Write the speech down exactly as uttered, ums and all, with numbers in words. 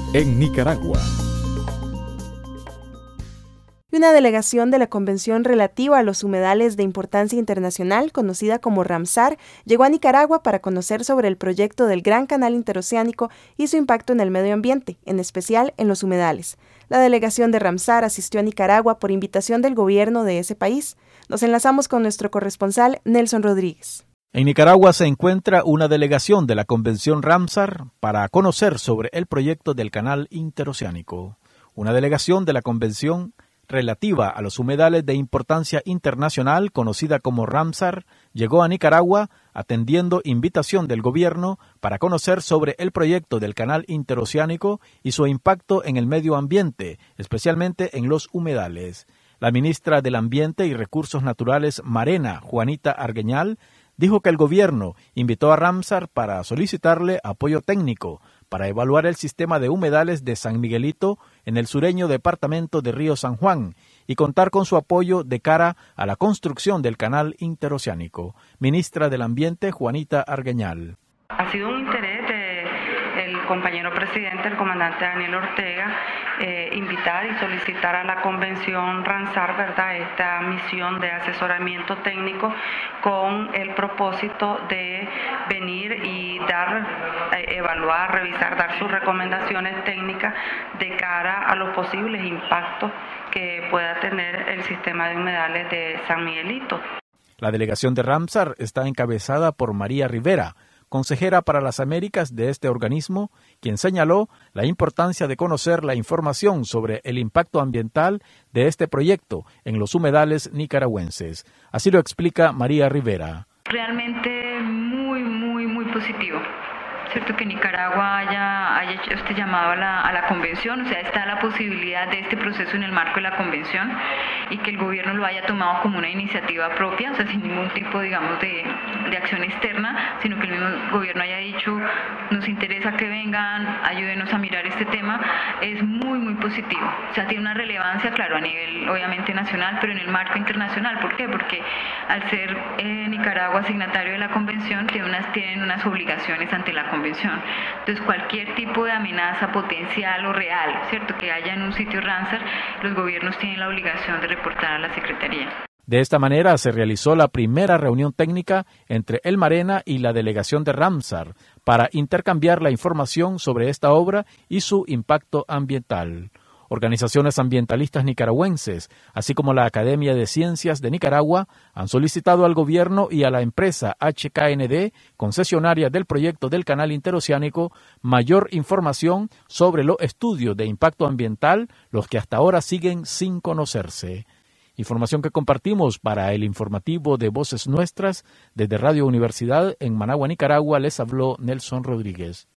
en Nicaragua. Una delegación de la Convención relativa a los humedales de importancia internacional, conocida como Ramsar, llegó a Nicaragua para conocer sobre el proyecto del Gran Canal Interoceánico y su impacto en el medio ambiente, en especial en los humedales. La delegación de Ramsar asistió a Nicaragua por invitación del gobierno de ese país. Nos enlazamos con nuestro corresponsal Nelson Rodríguez. En Nicaragua se encuentra una delegación de la Convención Ramsar para conocer sobre el proyecto del Canal Interoceánico. Una delegación de la Convención relativa a los humedales de importancia internacional, conocida como Ramsar, llegó a Nicaragua atendiendo invitación del gobierno para conocer sobre el proyecto del Canal Interoceánico y su impacto en el medio ambiente, especialmente en los humedales. La ministra del Ambiente y Recursos Naturales, Marena Juanita Argueñal, dijo que el gobierno invitó a Ramsar para solicitarle apoyo técnico para evaluar el sistema de humedales de San Miguelito en el sureño departamento de Río San Juan y contar con su apoyo de cara a la construcción del Canal Interoceánico. Ministra del Ambiente, Juanita Argueñal. Ha sido un interés del compañero presidente, el comandante Daniel Ortega, eh, invitar y solicitar a la Convención Ramsar, ¿verdad?, esta misión de asesoramiento técnico con el propósito de venir y dar, eh, evaluar, revisar, dar sus recomendaciones técnicas de cara a los posibles impactos que pueda tener el sistema de humedales de San Miguelito. La delegación de Ramsar está encabezada por María Rivera, consejera para las Américas de este organismo, quien señaló la importancia de conocer la información sobre el impacto ambiental de este proyecto en los humedales nicaragüenses. Así lo explica María Rivera. Realmente muy, muy, muy positivo. Cierto que Nicaragua haya, haya hecho este llamado a la, a la convención, o sea, está la posibilidad de este proceso en el marco de la convención y que el gobierno lo haya tomado como una iniciativa propia, o sea, sin ningún tipo, digamos, de, de acción externa, sino que el mismo gobierno haya dicho, nos interesa que vengan, ayúdenos a mirar este tema, es muy, muy positivo. O sea, tiene una relevancia, claro, a nivel, obviamente, nacional, pero en el marco internacional. ¿Por qué? Porque al ser eh, Nicaragua signatario de la convención, tiene unas, tienen unas obligaciones ante la convención. Entonces, cualquier tipo de amenaza potencial o real, ¿cierto?, que haya en un sitio Ramsar, los gobiernos tienen la obligación de reportar a la Secretaría. De esta manera se realizó la primera reunión técnica entre el Marena y la delegación de Ramsar para intercambiar la información sobre esta obra y su impacto ambiental. Organizaciones ambientalistas nicaragüenses, así como la Academia de Ciencias de Nicaragua, han solicitado al gobierno y a la empresa H K N D, concesionaria del proyecto del Canal Interoceánico, mayor información sobre los estudios de impacto ambiental, los que hasta ahora siguen sin conocerse. Información que compartimos para el informativo de Voces Nuestras desde Radio Universidad en Managua, Nicaragua. Les habló Nelson Rodríguez.